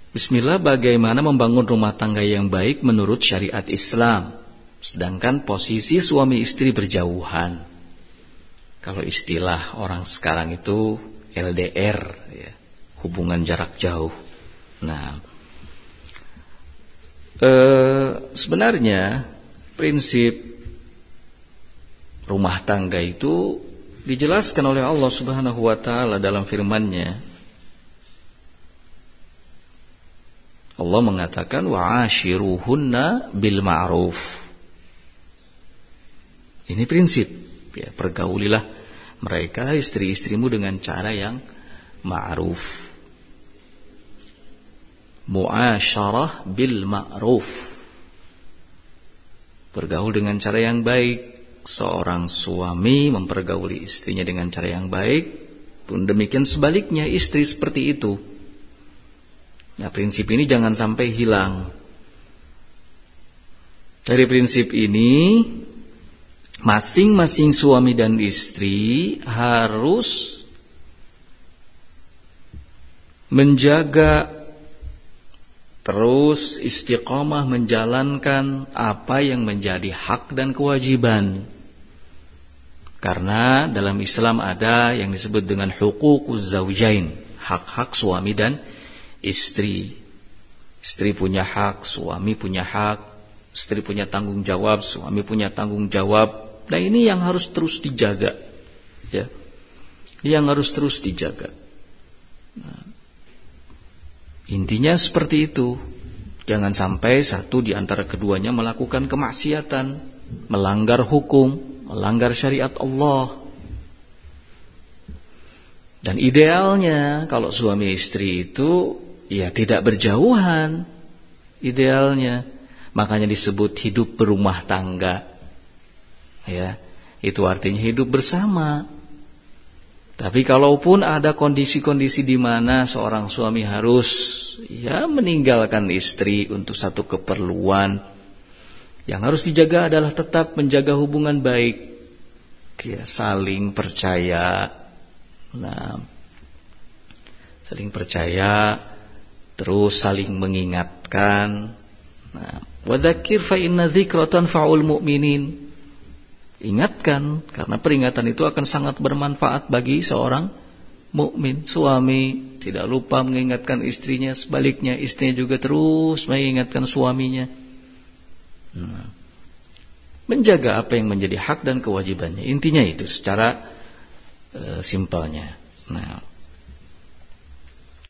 Bismillah, bagaimana membangun rumah tangga yang baik menurut syariat Islam, sedangkan posisi suami istri berjauhan. Kalau istilah orang sekarang itu LDR, ya, hubungan jarak jauh. Nah, sebenarnya prinsip rumah tangga itu dijelaskan oleh Allah Subhanahu wa taala dalam firman-Nya. Allah mengatakan wa'ashiruhunna bil ma'ruf. Ini prinsip, ya, pergaulilah mereka istri-istrimu dengan cara yang ma'ruf. Mu'asyarah bil ma'ruf. Bergaul dengan cara yang baik. Seorang suami mempergauli istrinya dengan cara yang baik, pun demikian sebaliknya istri seperti itu. Nah, prinsip ini jangan sampai hilang. Dari prinsip ini, masing-masing suami dan istri harus menjaga, terus istiqamah menjalankan apa yang menjadi hak dan kewajiban. Karena dalam Islam ada yang disebut dengan huququz zawjain, hak-hak suami dan istri. Istri punya hak, suami punya hak. Istri punya tanggung jawab, suami punya tanggung jawab. Nah, ini yang harus terus dijaga, ya. Yang harus terus dijaga. Nah, intinya seperti itu. Jangan sampai satu di antara keduanya melakukan kemaksiatan, melanggar hukum, melanggar syariat Allah. Dan idealnya kalau suami istri itu ya tidak berjauhan, idealnya. Makanya disebut hidup berumah tangga. Ya, itu artinya hidup bersama. Tapi kalaupun ada kondisi-kondisi di mana seorang suami harus ya meninggalkan istri untuk satu keperluan, yang harus dijaga adalah tetap menjaga hubungan baik, ya, saling percaya. Nah, saling percaya, terus saling mengingatkan. Nah, wadzakir fa inna dzikra tanfa'ul mu'minin. Ingatkan, karena peringatan itu akan sangat bermanfaat bagi seorang mukmin. Suami tidak lupa mengingatkan istrinya, sebaliknya istrinya juga terus mengingatkan suaminya. Nah, menjaga apa yang menjadi hak dan kewajibannya. Intinya itu secara simpelnya. Nah,